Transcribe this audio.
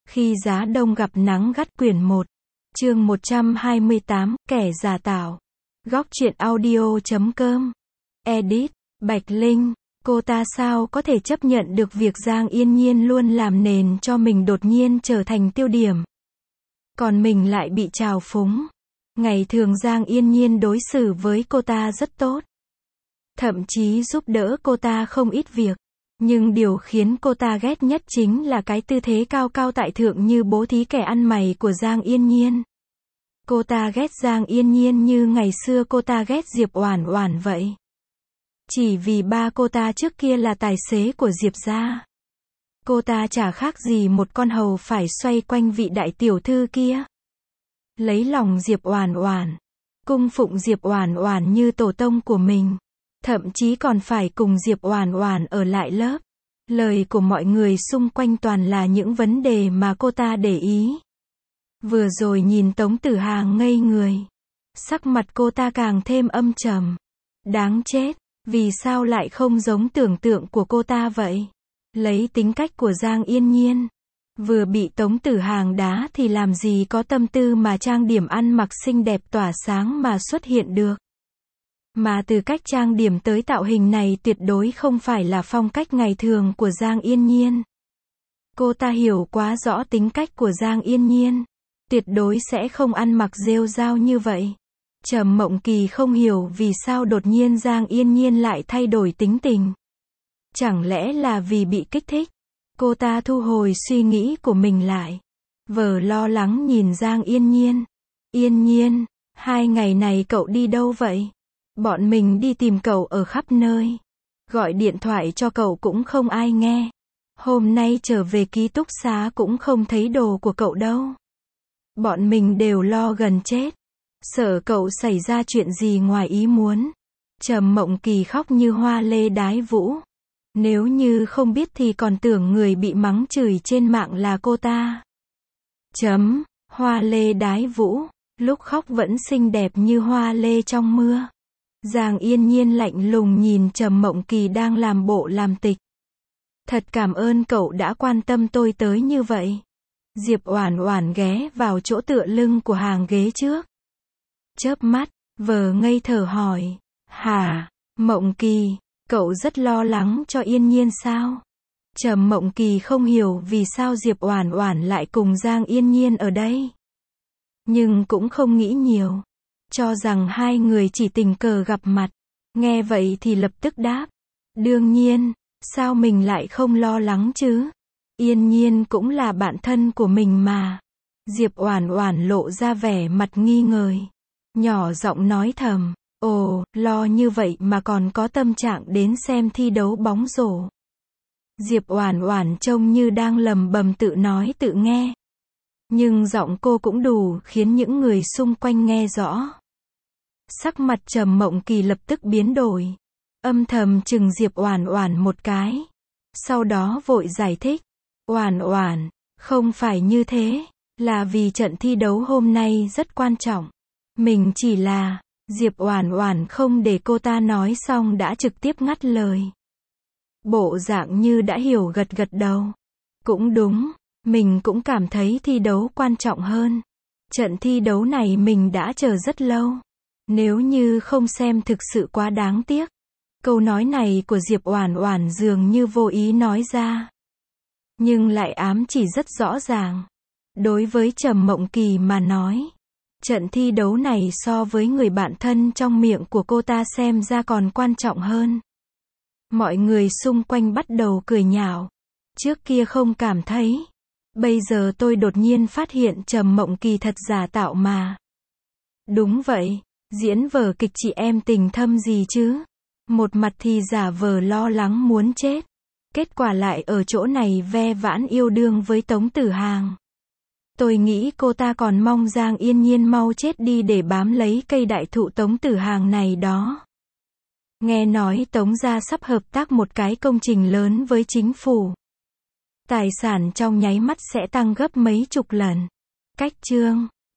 Khi giá đông gặp nắng gắt quyển 1. Chương 128, kẻ giả tạo. Góc truyện audio.com. Edit, Bạch Linh. Cô ta sao có thể chấp nhận được việc Giang Yên Nhiên luôn làm nền cho mình đột nhiên trở thành tiêu điểm. Còn mình lại bị trào phúng. Ngày thường Giang Yên Nhiên đối xử với cô ta rất tốt. Thậm chí giúp đỡ cô ta không ít việc. Nhưng điều khiến cô ta ghét nhất chính là cái tư thế cao cao tại thượng như bố thí kẻ ăn mày của Giang Yên Nhiên. Cô ta ghét Giang Yên Nhiên như ngày xưa cô ta ghét Diệp Oản Oản vậy. Chỉ vì ba cô ta trước kia là tài xế của Diệp gia. Cô ta chả khác gì một con hầu phải xoay quanh vị đại tiểu thư kia. Lấy lòng Diệp Oản Oản, cung phụng Diệp Oản Oản như tổ tông của mình. Thậm chí còn phải cùng Diệp Oản Oản ở lại lớp. Lời của mọi người xung quanh toàn là những vấn đề mà cô ta để ý. Vừa rồi nhìn Tống Tử Hàng ngây người. Sắc mặt cô ta càng thêm âm trầm. Đáng chết, vì sao lại không giống tưởng tượng của cô ta vậy? Lấy tính cách của Giang Yên Nhiên, vừa bị Tống Tử Hàng đá thì làm gì có tâm tư mà trang điểm ăn mặc xinh đẹp tỏa sáng mà xuất hiện được. Mà từ cách trang điểm tới tạo hình này tuyệt đối không phải là phong cách ngày thường của Giang Yên Nhiên. Cô ta hiểu quá rõ tính cách của Giang Yên Nhiên. Tuyệt đối sẽ không ăn mặc rêu rao như vậy. Trầm Mộng Kỳ không hiểu vì sao đột nhiên Giang Yên Nhiên lại thay đổi tính tình. Chẳng lẽ là vì bị kích thích? Cô ta thu hồi suy nghĩ của mình lại. Vờ lo lắng nhìn Giang Yên Nhiên. Yên Nhiên, 2 ngày này cậu đi đâu vậy? Bọn mình đi tìm cậu ở khắp nơi. Gọi điện thoại cho cậu cũng không ai nghe. Hôm nay trở về ký túc xá cũng không thấy đồ của cậu đâu. Bọn mình đều lo gần chết. Sợ cậu xảy ra chuyện gì ngoài ý muốn. Trầm Mộng Kỳ khóc như hoa lê đái vũ. Nếu như không biết thì còn tưởng người bị mắng chửi trên mạng là cô ta. Hoa lê đái vũ, lúc khóc vẫn xinh đẹp như hoa lê trong mưa. Giang Yên Nhiên lạnh lùng nhìn Trầm Mộng Kỳ đang làm bộ làm tịch. Thật cảm ơn cậu đã quan tâm tôi tới như vậy. Diệp Oản Oản ghé vào chỗ tựa lưng của hàng ghế trước. Chớp mắt, vờ ngây thở hỏi. Hả, Mộng Kỳ, cậu rất lo lắng cho Yên Nhiên sao? Trầm Mộng Kỳ không hiểu vì sao Diệp Oản Oản lại cùng Giang Yên Nhiên ở đây. Nhưng cũng không nghĩ nhiều. Cho rằng hai người chỉ tình cờ gặp mặt. Nghe vậy thì lập tức đáp. Đương nhiên, sao mình lại không lo lắng chứ? Yên Nhiên cũng là bạn thân của mình mà. Diệp Oản Oản lộ ra vẻ mặt nghi ngờ. Nhỏ giọng nói thầm. Ồ, lo như vậy mà còn có tâm trạng đến xem thi đấu bóng rổ. Diệp Oản Oản trông như đang lẩm bẩm tự nói tự nghe. Nhưng giọng cô cũng đủ khiến những người xung quanh nghe rõ. Sắc mặt Trầm Mộng Kỳ lập tức biến đổi. Âm thầm chừng Diệp Oản Oản một cái. Sau đó vội giải thích. Oản Oản, không phải như thế. Là vì trận thi đấu hôm nay rất quan trọng. Mình chỉ là... Diệp Oản Oản không để cô ta nói xong đã trực tiếp ngắt lời. Bộ dạng như đã hiểu gật gật đầu. Cũng đúng, mình cũng cảm thấy thi đấu quan trọng hơn. Trận thi đấu này mình đã chờ rất lâu. Nếu như không xem thực sự quá đáng tiếc. Câu nói này của Diệp Oản Oản dường như vô ý nói ra. Nhưng lại ám chỉ rất rõ ràng. Đối với Trầm Mộng Kỳ mà nói. Trận thi đấu này so với người bạn thân trong miệng của cô ta xem ra còn quan trọng hơn. Mọi người xung quanh bắt đầu cười nhạo. Trước kia không cảm thấy. Bây giờ tôi đột nhiên phát hiện Trầm Mộng Kỳ thật giả tạo mà. Đúng vậy, diễn vở kịch chị em tình thâm gì chứ. Một mặt thì giả vờ lo lắng muốn chết. Kết quả lại ở chỗ này ve vãn yêu đương với Tống Tử Hàng. Tôi nghĩ cô ta còn mong Giang Yên Nhiên mau chết đi để bám lấy cây đại thụ Tống Tử Hàng này đó. Nghe nói Tống gia sắp hợp tác một cái công trình lớn với chính phủ. Tài sản trong nháy mắt sẽ tăng gấp mấy chục lần. Cách chương